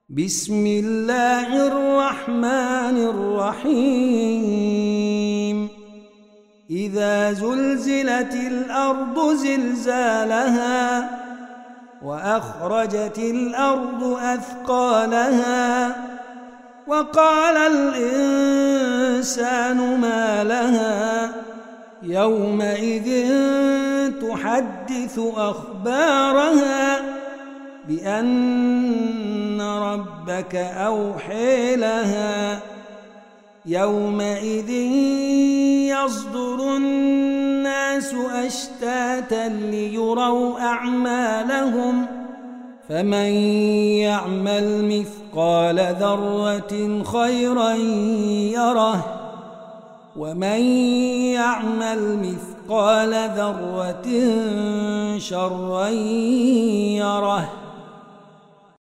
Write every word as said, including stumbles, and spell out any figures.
بسم الله الرحمن الرحيم إذا زلزلت الأرض زلزالها وأخرجت الأرض أثقالها وقال الإنسان ما لها يومئذ تحدث أخبارها بأن ربك أوحي لها يومئذ يصدر الناس أشتاتا ليروا أعمالهم فمن يعمل مثقال ذرة خيرا يره ومن يعمل مثقال ذرة شرا يره